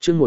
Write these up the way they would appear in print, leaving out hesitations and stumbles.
chương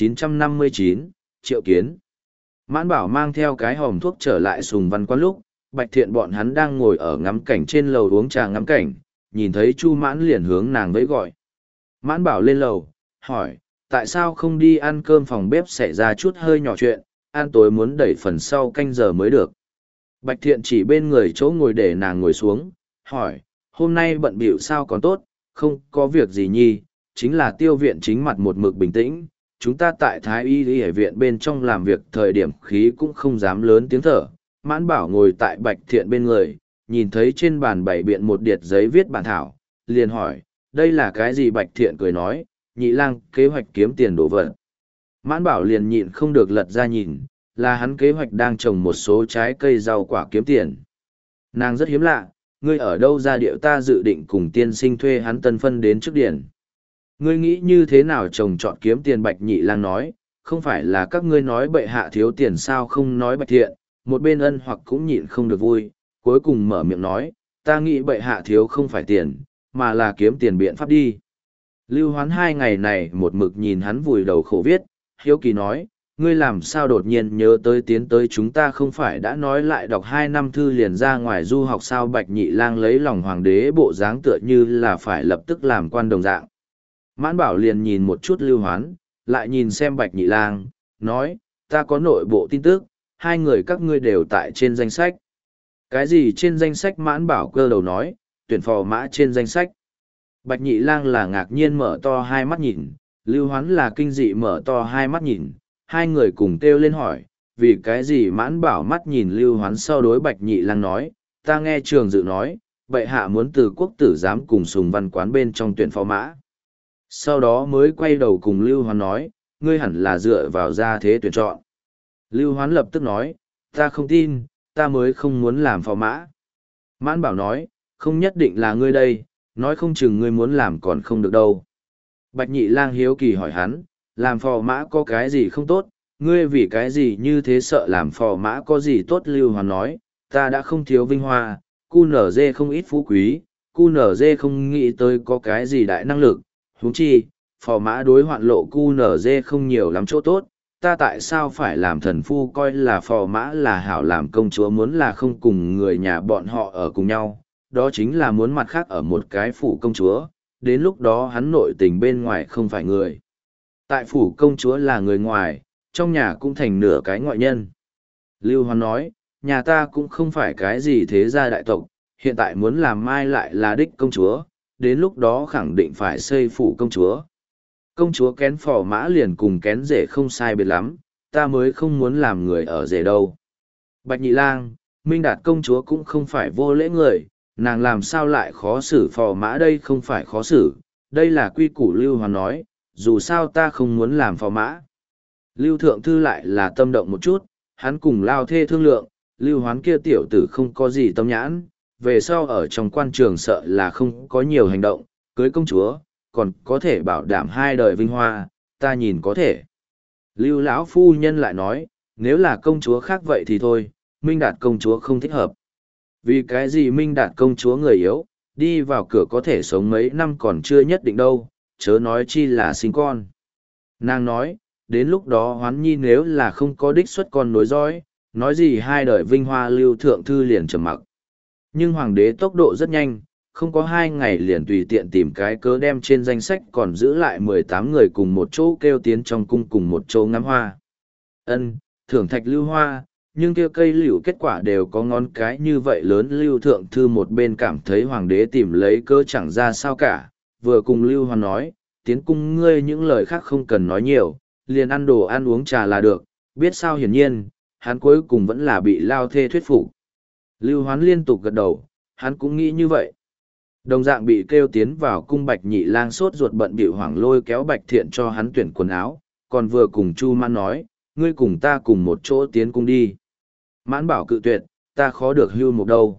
1959, Triệu Kiến. Mãn Bảo mang theo cái hòm thuốc trở lại Sùng Văn Quán lúc, Bạch Thiện bọn hắn đang ngồi ở ngắm cảnh trên lầu uống trà ngắm cảnh, nhìn thấy Chu Mãn liền hướng nàng vẫy gọi. Mãn Bảo lên lầu, hỏi, tại sao không đi ăn cơm phòng bếp xảy ra chút hơi nhỏ chuyện, ăn tối muốn đẩy phần sau canh giờ mới được. Bạch Thiện chỉ bên người chỗ ngồi để nàng ngồi xuống, hỏi, hôm nay bận bịu sao còn tốt, không có việc gì nhi, chính là Tiêu viện chính mặt một mực bình tĩnh, chúng ta tại Thái Y Y viện bên trong làm việc thời điểm khí cũng không dám lớn tiếng thở. Mãn Bảo ngồi tại Bạch Thiện bên người, nhìn thấy trên bàn bày biện một điệt giấy viết bản thảo, liền hỏi, đây là cái gì? Bạch Thiện cười nói, nhị lang kế hoạch kiếm tiền đổ vật. Mãn Bảo liền nhịn không được lật ra nhìn, là hắn kế hoạch đang trồng một số trái cây rau quả kiếm tiền. Nàng rất hiếm lạ, ngươi ở đâu ra điệu? Ta dự định cùng tiên sinh thuê hắn tân phân đến trước điển. Ngươi nghĩ như thế nào trồng trọt kiếm tiền? Bạch Nhị Lang nói, không phải là các ngươi nói bệ hạ thiếu tiền sao? Không nói. Bạch Thiện, một bên ân hoặc cũng nhịn không được vui, cuối cùng mở miệng nói, ta nghĩ bệ hạ thiếu không phải tiền, mà là kiếm tiền biện pháp đi. Lưu Hoán 2 ngày này một mực nhìn hắn vùi đầu khổ viết, hiếu kỳ nói, ngươi làm sao đột nhiên nhớ tới tiến tới chúng ta? Không phải đã nói lại đọc 2 năm thư liền ra ngoài du học sao? Bạch Nhị Lang lấy lòng hoàng đế bộ dáng tựa như là phải lập tức làm quan đồng dạng. Mãn Bảo liền nhìn một chút Lưu Hoán, lại nhìn xem Bạch Nhị Lang, nói, ta có nội bộ tin tức, 2 người các ngươi đều tại trên danh sách. Cái gì trên danh sách? Mãn Bảo cơ đầu nói, tuyển phò mã trên danh sách. Bạch Nhị Lang là ngạc nhiên mở to hai mắt nhìn, Lưu Hoán là kinh dị mở to hai mắt nhìn, 2 người cùng kêu lên hỏi, vì cái gì? Mãn Bảo mắt nhìn Lưu Hoán sau đối Bạch Nhị Lang nói, ta nghe Trường Dự nói, bệ hạ muốn từ quốc tử giám cùng Sùng Văn Quán bên trong tuyển phò mã. Sau đó mới quay đầu cùng Lưu Hoán nói, ngươi hẳn là dựa vào gia thế tuyển chọn. Lưu Hoán lập tức nói, ta không tin, ta mới không muốn làm phò mã. Mãn Bảo nói, không nhất định là ngươi đây, nói không chừng ngươi muốn làm còn không được đâu. Bạch Nhị Lang hiếu kỳ hỏi hắn, làm phò mã có cái gì không tốt, ngươi vì cái gì như thế? Sợ làm phò mã có gì tốt? Lưu Hoán nói, ta đã không thiếu vinh hoa, cu nở dê không ít phú quý, cu nở dê không nghĩ tới có cái gì đại năng lực, huống chi, phò mã đối hoạn lộ cu nở dê không nhiều lắm chỗ tốt, ta tại sao phải làm thần phu? Coi là phò mã là hảo, làm công chúa muốn là không cùng người nhà bọn họ ở cùng nhau, đó chính là muốn mặt khác ở một cái phủ công chúa, đến lúc đó hắn nội tình bên ngoài không phải người. Tại phủ công chúa là người ngoài, trong nhà cũng thành nửa cái ngoại nhân. Lưu Hoán nói, nhà ta cũng không phải cái gì thế gia đại tộc, hiện tại muốn làm mai lại là đích công chúa, đến lúc đó khẳng định phải xây phủ công chúa. Công chúa kén phò mã liền cùng kén rể không sai biệt lắm, ta mới không muốn làm người ở rể đâu. Bạch Nhị Lang, Minh Đạt công chúa cũng không phải vô lễ người, nàng làm sao lại khó xử phò mã? Đây không phải khó xử, đây là quy củ. Lưu Hoán nói, dù sao ta không muốn làm phò mã. Lưu Thượng Thư lại là tâm động một chút, hắn cùng Lao Thê thương lượng, Lưu Hoán kia tiểu tử không có gì tâm nhãn, về sau ở trong quan trường sợ là không có nhiều hành động, cưới công chúa, còn có thể bảo đảm 2 đời vinh hoa, ta nhìn có thể. Lưu lão phu nhân lại nói, nếu là công chúa khác vậy thì thôi, Minh Đạt công chúa không thích hợp. Vì cái gì? Minh Đạt công chúa người yếu, đi vào cửa có thể sống mấy năm còn chưa nhất định đâu, chớ nói chi là sinh con. Nàng nói, đến lúc đó Hoán Nhi nếu là không có đích xuất con nối dõi, nói gì 2 đời vinh hoa? Lưu Thượng Thư liền trầm mặc. Nhưng hoàng đế tốc độ rất nhanh, không có 2 ngày liền tùy tiện tìm cái cớ đem trên danh sách còn giữ lại 18 người cùng một chỗ kêu tiến trong cung cùng một chỗ ngắm hoa. Ân, thưởng thạch lưu hoa, nhưng kia cây liễu kết quả đều có ngón cái như vậy lớn. Lưu Thượng Thư một bên cảm thấy hoàng đế tìm lấy cớ chẳng ra sao cả, vừa cùng Lưu Hoán nói, tiến cung ngươi những lời khác không cần nói nhiều, liền ăn đồ ăn uống trà là được, biết sao? Hiển nhiên, hắn cuối cùng vẫn là bị Lao Thê thuyết phục. Lưu Hoán liên tục gật đầu, hắn cũng nghĩ như vậy. Đồng dạng bị kêu tiến vào cung Bạch Nhị Lang sốt ruột bận bịu hoảng lôi kéo Bạch Thiện cho hắn tuyển quần áo, còn vừa cùng Chu Mãn nói, ngươi cùng ta cùng một chỗ tiến cung đi. Mãn Bảo cự tuyệt, ta khó được hưu một đâu.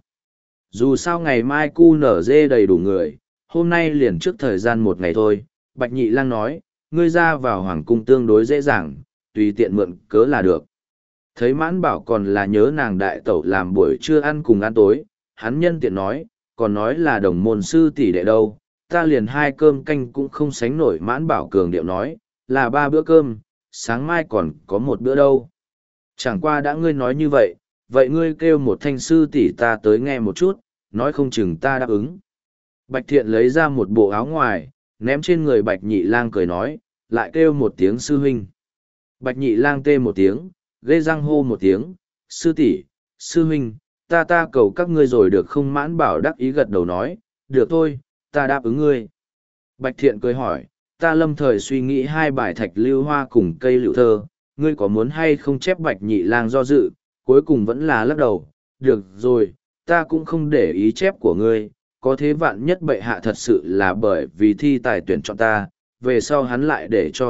Dù sao ngày mai cu nở dê đầy đủ người, hôm nay liền trước thời gian 1 ngày thôi. Bạch Nhị Lang nói, ngươi ra vào hoàng cung tương đối dễ dàng, tùy tiện mượn cớ là được. Thấy Mãn Bảo còn là nhớ nàng đại tẩu làm buổi trưa ăn cùng ăn tối, hắn nhân tiện nói, còn nói là đồng môn sư tỷ đệ đâu, ta liền 2 cơm canh cũng không sánh nổi. Mãn Bảo cường điệu nói, là 3 bữa cơm, sáng mai còn có 1 bữa đâu. Chẳng qua đã ngươi nói như vậy, vậy ngươi kêu một thanh sư tỷ ta tới nghe một chút, nói không chừng ta đáp ứng. Bạch Thiện lấy ra một bộ áo ngoài, ném trên người Bạch Nhị Lang cười nói, lại kêu một tiếng sư huynh. Bạch Nhị Lang tê một tiếng, ghê răng hô một tiếng, sư tỷ, sư huynh, ta cầu các ngươi rồi được không? Mãn Bảo đắc ý gật đầu nói, được thôi, ta đáp ứng ngươi. Bạch Thiện cười hỏi, ta lâm thời suy nghĩ 2 bài thạch lưu hoa cùng cây lựu thơ, ngươi có muốn hay không? chép Bạch Nhị Lang do dự, cuối cùng vẫn là lắc đầu, được rồi, ta cũng không để ý chép của ngươi, có thế vạn nhất bệ hạ thật sự là bởi vì thi tài tuyển chọn ta, về sau hắn lại để cho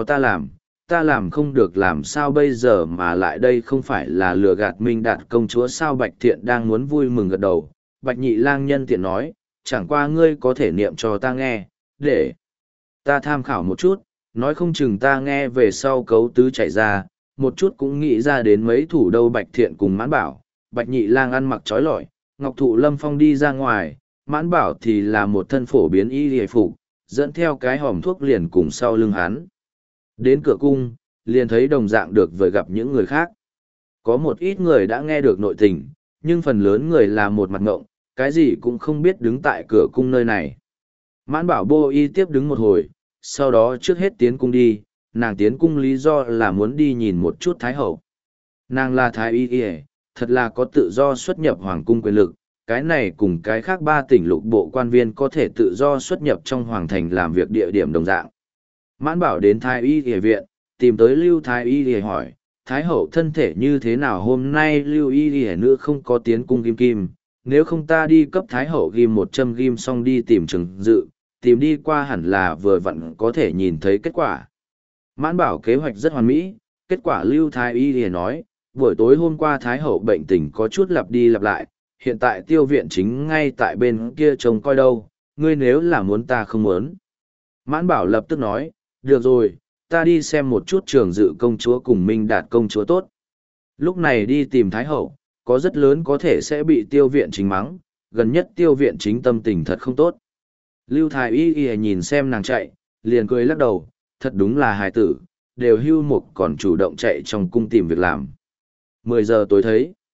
ta làm không được làm sao bây giờ, mà lại đây không phải là lừa gạt Minh Đạt công chúa sao? Bạch Thiện đang muốn vui mừng gật đầu, Bạch Nhị Lang nhân tiện nói, chẳng qua ngươi có thể niệm cho ta nghe, để ta tham khảo một chút, nói không chừng ta nghe về sau cấu tứ chảy ra, một chút cũng nghĩ ra đến mấy thủ đâu. Bạch Thiện cùng Mãn Bảo, Bạch Nhị Lang ăn mặc trói lọi, Ngọc Thụ Lâm Phong đi ra ngoài, Mãn Bảo thì là một thân phổ biến y hề phục, dẫn theo cái hòm thuốc liền cùng sau lưng hắn. Đến cửa cung, liền thấy đồng dạng được vừa gặp những người khác. Có một ít người đã nghe được nội tình, nhưng phần lớn người là một mặt ngộng, cái gì cũng không biết đứng tại cửa cung nơi này. Mãn Bảo bô y tiếp đứng một hồi, sau đó trước hết tiến cung đi, nàng tiến cung lý do là muốn đi nhìn một chút Thái Hậu. Nàng là Thái Y Y, thật là có tự do xuất nhập Hoàng cung quyền lực, cái này cùng cái khác 3 tỉnh lục bộ quan viên có thể tự do xuất nhập trong Hoàng thành làm việc địa điểm đồng dạng. Mãn Bảo đến Thái Y Y viện, tìm tới Lưu Thái Y Y hỏi, Thái Hậu thân thể như thế nào? Hôm nay Lưu Y Y nữ không có tiến cung ghim kim, nếu không ta đi cấp Thái Hậu ghim 1 châm ghim xong đi tìm Trừng Dự, tìm đi qua hẳn là vừa vặn có thể nhìn thấy kết quả. Mãn Bảo kế hoạch rất hoàn mỹ, kết quả Lưu Thái Y Y nói, buổi tối hôm qua Thái Hậu bệnh tình có chút lặp đi lặp lại, hiện tại Tiêu viện chính ngay tại bên kia trông coi đâu, ngươi nếu là muốn ta không muốn. Mãn Bảo lập tức nói, được rồi, ta đi xem một chút Trường Dự công chúa cùng Minh Đạt công chúa tốt. Lúc này đi tìm Thái Hậu, có rất lớn có thể sẽ bị Tiêu viện chính mắng, gần nhất Tiêu viện chính tâm tình thật không tốt. Lưu Thái Y Y nhìn xem nàng chạy, liền cười lắc đầu, thật đúng là hài tử, đều hưu mục còn chủ động chạy trong cung tìm việc làm. 10 giờ tối thấy.